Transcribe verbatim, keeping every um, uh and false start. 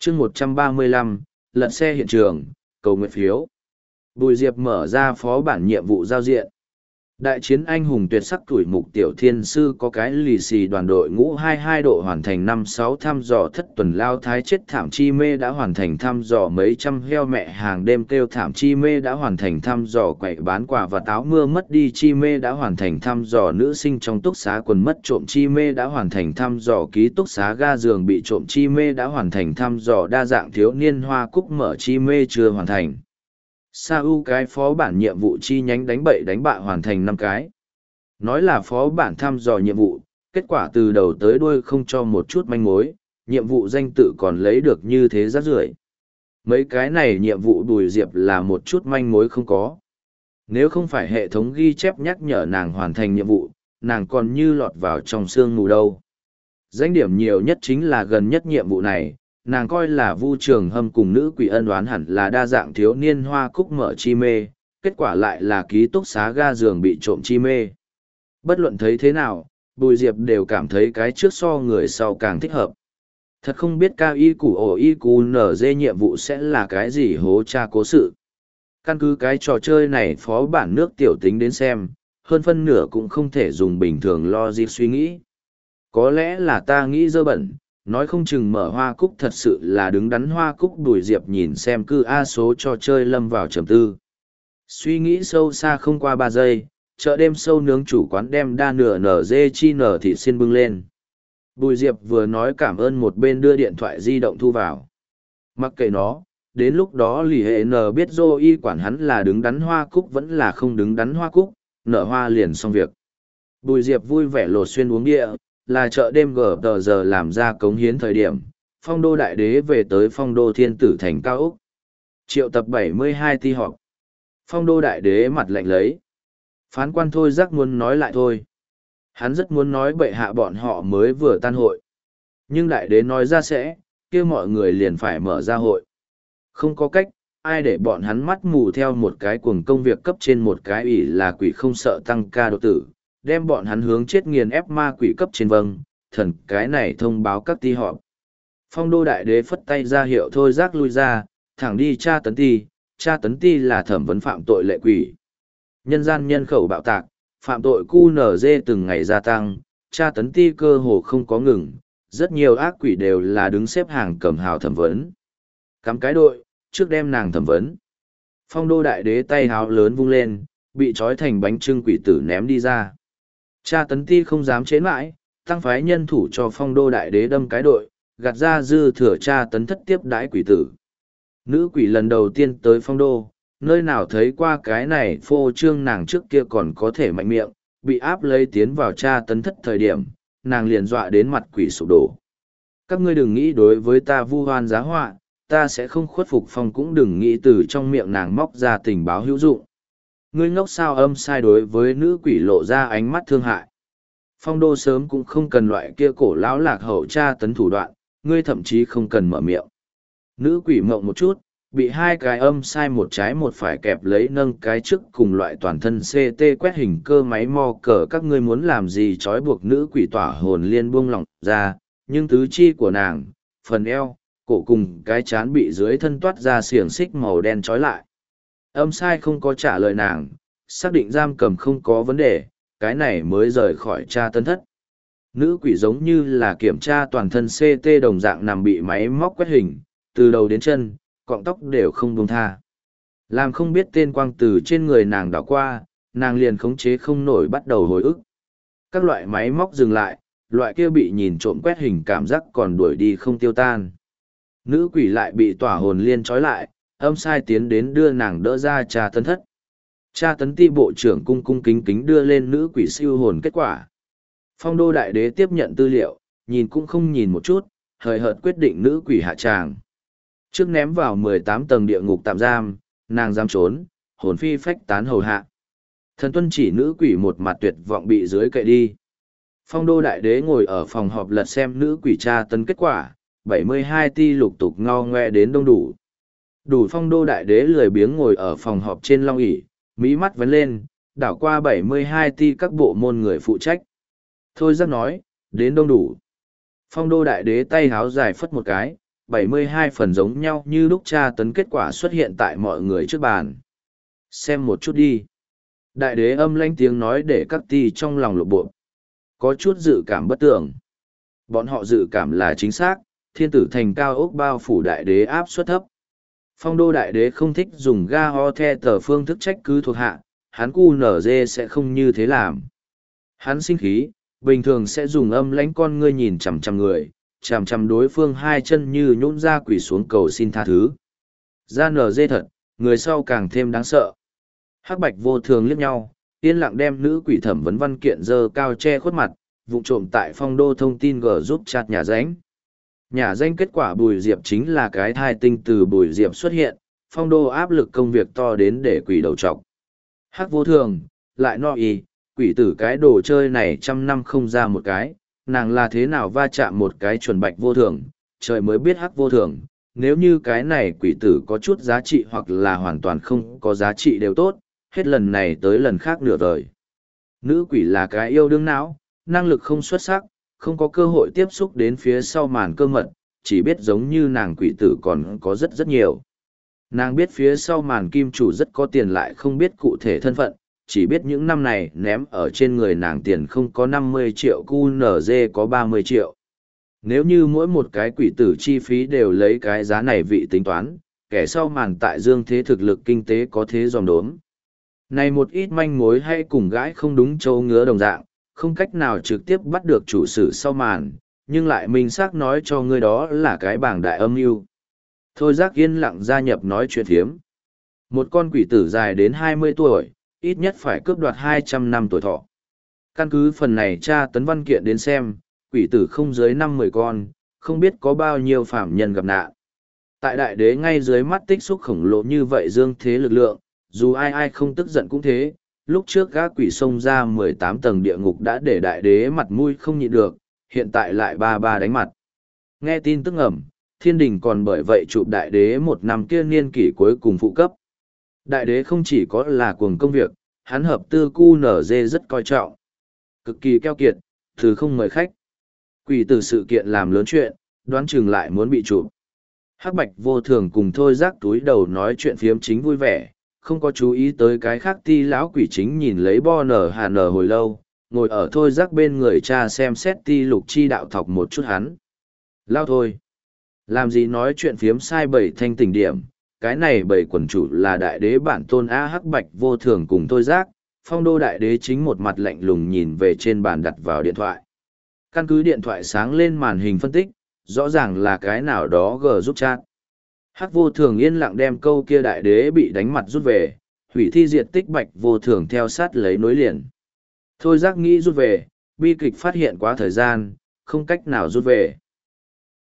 chương một trăm ba mươi lăm, lật xe hiện trường, cầu nguyện phiếu. Bùi Diệp mở ra phó bản nhiệm vụ giao diện. Đại chiến anh hùng tuyệt sắc tuổi mục tiểu thiên sư có cái lì xì đoàn đội ngũ hai mươi hai độ hoàn thành năm sáu thăm dò thất tuần lao thái chết thảm chi mê đã hoàn thành thăm dò mấy trăm heo mẹ hàng đêm kêu thảm chi mê đã hoàn thành thăm dò quậy bán quả và táo mưa mất đi chi mê đã hoàn thành thăm dò nữ sinh trong túc xá quần mất trộm chi mê đã hoàn thành thăm dò ký túc xá ga giường bị trộm chi mê đã hoàn thành thăm dò đa dạng thiếu niên hoa cúc mở chi mê chưa hoàn thành. Sa U cái phó bản nhiệm vụ chi nhánh đánh bậy đánh bạ hoàn thành năm cái. Nói là phó bản thăm dò nhiệm vụ, kết quả từ đầu tới đuôi không cho một chút manh mối, nhiệm vụ danh tự còn lấy được như thế rác rưởi. Mấy cái này nhiệm vụ Bùi Diệp là một chút manh mối không có. Nếu không phải hệ thống ghi chép nhắc nhở nàng hoàn thành nhiệm vụ, nàng còn như lọt vào trong sương mù đâu. Danh điểm nhiều nhất chính là gần nhất nhiệm vụ này, nàng coi là Vu Trường Hâm cùng nữ quỷ ân oán hẳn là đa dạng thiếu niên hoa cúc mở chi mê, kết quả lại là ký túc xá ga giường bị trộm chi mê. Bất luận thấy thế nào, Bùi Diệp đều cảm thấy cái trước so người sau càng thích hợp. Thật không biết cao y củ ổ y củ nở dê nhiệm vụ sẽ là cái gì hố cha cố sự. Căn cứ cái trò chơi này phó bản nước tiểu tính đến xem, hơn phân nửa cũng không thể dùng bình thường logic suy nghĩ. Có lẽ là ta nghĩ dơ bẩn, nói không chừng mở hoa cúc thật sự là đứng đắn hoa cúc. Bùi Diệp nhìn xem cư A số trò chơi lâm vào trầm tư. Suy nghĩ sâu xa không qua ba giây, chợ đêm sâu nướng chủ quán đem đa nửa nở dê chi nở thịt xiên bưng lên. Bùi Diệp vừa nói cảm ơn một bên đưa điện thoại di động thu vào. Mặc kệ nó, đến lúc đó lì hệ n biết dô y quản hắn là đứng đắn hoa cúc vẫn là không đứng đắn hoa cúc, nở hoa liền xong việc. Bùi Diệp vui vẻ lột xuyên uống địa, là chợ đêm gờ tờ giờ làm ra cống hiến thời điểm, phong đô đại đế về tới phong đô thiên tử thành cao Úc. Triệu tập bảy mươi hai ti họp. Phong đô đại đế mặt lạnh lấy. Phán quan thôi rắc muốn nói lại thôi. Hắn rất muốn nói bệ hạ bọn họ mới vừa tan hội. Nhưng đại đế nói ra sẽ, kêu mọi người liền phải mở ra hội. Không có cách, ai để bọn hắn mắt mù theo một cái cuồng công việc cấp trên một cái ủy là quỷ không sợ tăng ca đột tử, đem bọn hắn hướng chết nghiền ép ma quỷ cấp trên vâng, thần cái này thông báo các ti họp. Phong đô đại đế phất tay ra hiệu thôi rác lui ra, thẳng đi tra tấn ti, tra tấn ti là thẩm vấn phạm tội lệ quỷ. Nhân gian nhân khẩu bạo tạc, phạm tội cu nở dê từng ngày gia tăng, tra tấn ti cơ hồ không có ngừng, rất nhiều ác quỷ đều là đứng xếp hàng cầm hào thẩm vấn. Cắm cái đội, trước đem nàng thẩm vấn. Phong đô đại đế tay háo lớn vung lên, bị trói thành bánh trưng quỷ tử ném đi ra. Tra tấn ti không dám chế mãi, tăng phái nhân thủ cho phong đô đại đế đâm cái đội, gạt ra dư thừa tra tấn thất tiếp đãi quỷ tử. Nữ quỷ lần đầu tiên tới phong đô, nơi nào thấy qua cái này phô trương nàng trước kia còn có thể mạnh miệng, bị áp lấy tiến vào tra tấn thất thời điểm, nàng liền dọa đến mặt quỷ sụp đổ. Các ngươi đừng nghĩ đối với ta vu hoan giá họa, ta sẽ không khuất phục. Phong cũng đừng nghĩ từ trong miệng nàng móc ra tình báo hữu dụng. Ngươi ngốc sao âm sai đối với nữ quỷ lộ ra ánh mắt thương hại. Phong đô sớm cũng không cần loại kia cổ lão lạc hậu tra tấn thủ đoạn, ngươi thậm chí không cần mở miệng. Nữ quỷ mộng một chút, bị hai cái âm sai một trái một phải kẹp lấy nâng cái trước cùng loại toàn thân xê tê quét hình cơ máy mo cờ. Các ngươi muốn làm gì trói buộc nữ quỷ tỏa hồn liên buông lỏng ra, nhưng tứ chi của nàng, phần eo, cổ cùng cái chán bị dưới thân toát ra xiềng xích màu đen trói lại. Âm sai không có trả lời nàng, xác định giam cầm không có vấn đề, cái này mới rời khỏi tra tấn thất. Nữ quỷ giống như là kiểm tra toàn thân xê tê đồng dạng nằm bị máy móc quét hình, từ đầu đến chân, cọng tóc đều không buông tha. Làm không biết tên quang từ trên người nàng đảo qua, nàng liền khống chế không nổi bắt đầu hồi ức. Các loại máy móc dừng lại, loại kia bị nhìn trộm quét hình cảm giác còn đuổi đi không tiêu tan. Nữ quỷ lại bị tỏa hồn liên trói lại, âm sai tiến đến đưa nàng đỡ ra tra tấn thất. Tra tấn ti bộ trưởng cung cung kính kính đưa lên nữ quỷ siêu hồn kết quả. Phong đô đại đế tiếp nhận tư liệu, nhìn cũng không nhìn một chút, hời hợt quyết định nữ quỷ hạ tràng. Trước ném vào mười tám tầng địa ngục tạm giam, nàng dám trốn, hồn phi phách tán hầu hạ. Thần tuân chỉ nữ quỷ một mặt tuyệt vọng bị dưới cậy đi. Phong đô đại đế ngồi ở phòng họp lật xem nữ quỷ tra tấn kết quả, bảy mươi hai ti lục tục ngao ngoe đến đông đủ. Đủ phong đô đại đế lười biếng ngồi ở phòng họp trên long ỷ, mỹ mắt vấn lên, đảo qua bảy mươi hai ti các bộ môn người phụ trách. Thôi giác nói, đến đông đủ. Phong đô đại đế tay háo dài phất một cái, bảy mươi hai phần giống nhau như lúc tra tấn kết quả xuất hiện tại mọi người trước bàn. Xem một chút đi. Đại đế âm lãnh tiếng nói để các ti trong lòng lộp bộ. Có chút dự cảm bất tưởng. Bọn họ dự cảm là chính xác, thiên tử thành cao ốc bao phủ đại đế áp suất thấp. Phong đô đại đế không thích dùng ga ho the tờ phương thức trách cứ thuộc hạ, hắn cu nở dê sẽ không như thế làm. Hắn sinh khí, bình thường sẽ dùng âm lãnh con ngươi nhìn chằm chằm người, chằm chằm đối phương hai chân như nhũn ra quỳ xuống cầu xin tha thứ. Ra nở dê thật, người sau càng thêm đáng sợ. Hắc bạch vô thường liếc nhau, yên lặng đem nữ quỷ thẩm vấn văn kiện dơ cao che khuất mặt, vụ trộm tại phong đô thông tin g giúp chặt nhà danh. Nhà danh kết quả Bùi Diệp chính là cái thai tinh từ Bùi Diệp xuất hiện, phong đô áp lực công việc to đến để quỷ đầu trọc. Hắc vô thường, lại no y, quỷ tử cái đồ chơi này trăm năm không ra một cái, nàng là thế nào va chạm một cái chuẩn bạch vô thường, trời mới biết hắc vô thường, nếu như cái này quỷ tử có chút giá trị hoặc là hoàn toàn không có giá trị đều tốt, hết lần này tới lần khác nửa đời. Nữ quỷ là cái yêu đương não, năng lực không xuất sắc, không có cơ hội tiếp xúc đến phía sau màn cơ mật, chỉ biết giống như nàng quỷ tử còn có rất rất nhiều. Nàng biết phía sau màn kim chủ rất có tiền lại không biết cụ thể thân phận, chỉ biết những năm này ném ở trên người nàng tiền không có năm mươi triệu cu nở dê có ba mươi triệu. Nếu như mỗi một cái quỷ tử chi phí đều lấy cái giá này vị tính toán, kẻ sau màn tại dương thế thực lực kinh tế có thế dòm đốm. Này một ít manh mối hay cùng gãi không đúng châu ngứa đồng dạng, không cách nào trực tiếp bắt được chủ sử sau màn, nhưng lại minh xác nói cho ngươi đó là cái bảng đại âm mưu. Thôi giác yên lặng gia nhập nói chuyện thiếm. Một con quỷ tử dài đến hai mươi tuổi, ít nhất phải cướp đoạt hai trăm năm tuổi thọ. Căn cứ phần này tra tấn văn kiện đến xem, quỷ tử không dưới năm mười con, không biết có bao nhiêu phạm nhân gặp nạn. Tại đại đế ngay dưới mắt tích xúc khổng lồ như vậy dương thế lực lượng, dù ai ai không tức giận cũng thế, lúc trước gã quỷ xông ra mười tám tầng địa ngục đã để đại đế mặt mũi không nhịn được, hiện tại lại ba ba đánh mặt. Nghe tin tức ẩm, thiên đình còn bởi vậy chụp đại đế một năm kia niên kỷ cuối cùng phụ cấp. Đại đế không chỉ có là cuồng công việc, hắn hợp tư cu nở dê rất coi trọng. Cực kỳ keo kiệt, thứ không mời khách. Quỷ tử sự kiện làm lớn chuyện, đoán chừng lại muốn bị chụp. Hắc bạch vô thường cùng thôi rác túi đầu nói chuyện phiếm chính vui vẻ, không có chú ý tới cái khác ti lão quỷ chính nhìn lấy bo nở hà nở hồi lâu, ngồi ở thôi rác bên người cha xem xét ti lục chi đạo thọc một chút hắn. Lao thôi. Làm gì nói chuyện phiếm sai bảy thanh tỉnh điểm, cái này bảy quần chủ là đại đế bản tôn A hắc bạch vô thường cùng thôi rác, phong đô đại đế chính một mặt lạnh lùng nhìn về trên bàn đặt vào điện thoại. Căn cứ điện thoại sáng lên màn hình phân tích, rõ ràng là cái nào đó gờ giúp chat. Hắc vô thường yên lặng đem câu kia đại đế bị đánh mặt rút về, hủy thi diệt tích bạch vô thường theo sát lấy nối liền. Thôi giác nghĩ rút về, bi kịch phát hiện quá thời gian, không cách nào rút về.